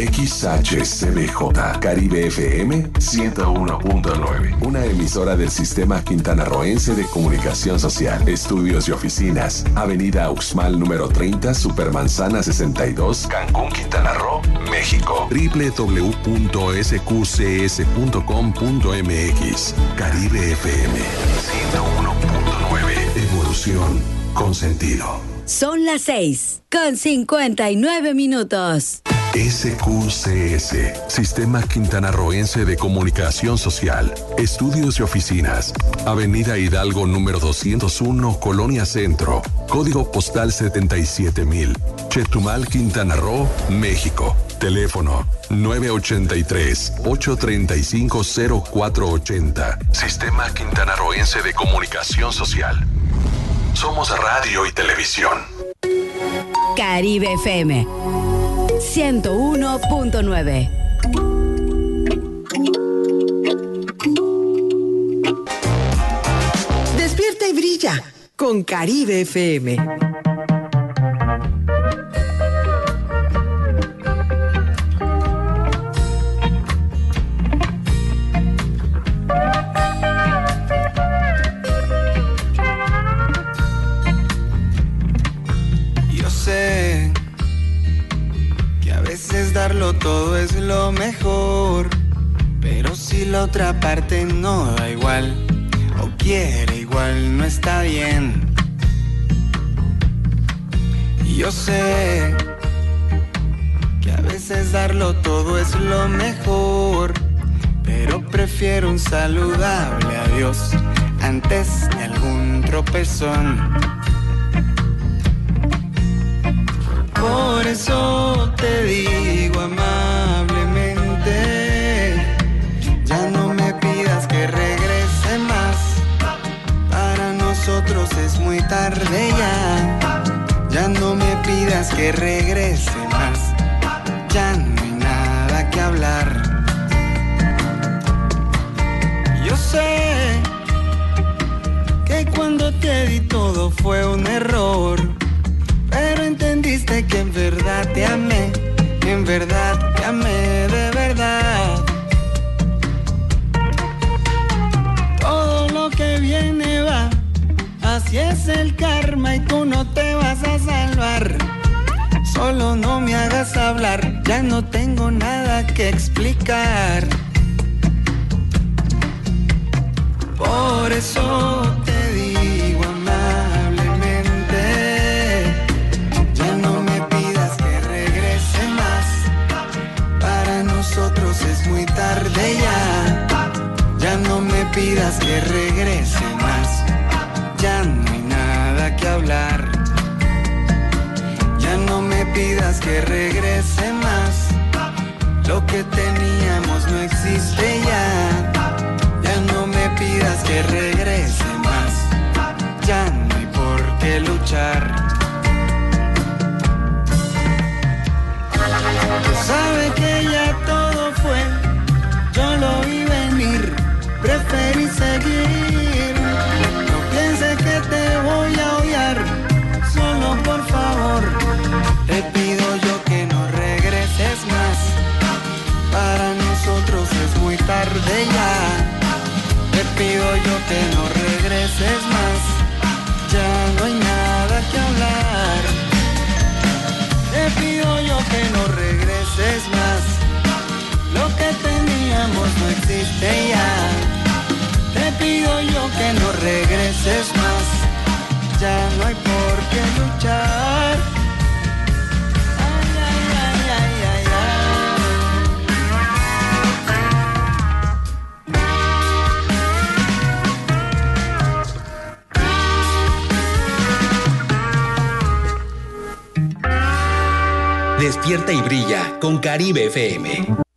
XHCBJ, Caribe FM 101.9. Una emisora del Sistema Quintanarroense de Comunicación Social. Estudios y oficinas. Avenida Uxmal número 30, Supermanzana 62, Cancún, Quintana Roo, México. www.sqcs.com.mx. Caribe FM 101.9. Evolución con sentido. Son las 6:59. SQCS, Sistema Quintanarroense de Comunicación Social. Estudios y oficinas. Avenida Hidalgo número 201, Colonia Centro. Código postal 77000. Chetumal, Quintana Roo, México. Teléfono 983-835-0480. Sistema Quintanarroense de Comunicación Social. Somos radio y televisión. Caribe FM 101.9. Despierta y brilla con Caribe FM. Darlo todo es lo mejor, pero si la otra parte no da igual o quiere igual, no está bien. Y yo sé que a veces darlo todo es lo mejor, pero prefiero un saludable adiós antes de algún tropezón. Por eso te digo amablemente, ya no me pidas que regrese más. Para nosotros es muy tarde ya. Ya no me pidas que regrese más. Ya no hay nada que hablar. Yo sé que cuando te di todo fue un error, pero entendiste que en verdad te amé, en verdad te amé de verdad. Todo lo que viene va, así es el karma y tú no te vas a salvar. Solo no me hagas hablar, ya no tengo nada que explicar. Por eso te digo es muy tarde ya. Ya no me pidas que regrese más. Ya no hay nada que hablar. Ya no me pidas que regrese más. Lo que teníamos no existe ya. Ya no me pidas que regrese más. Ya no hay por qué luchar. Sabe que ya todo fue, yo lo vi venir, preferí seguir. No pienses que te voy a odiar, solo por favor, te pido yo que no regreses más. Para nosotros es muy tarde ya. Te pido yo que no regreses más. Ya no hay nada que hablar. Te pido yo que no regreses más. Lo que teníamos no existe ya. Te pido yo que no regreses más. Ya no hay por qué luchar. Ay, ay, ay, ay, Despierta y brilla con Caribe FM.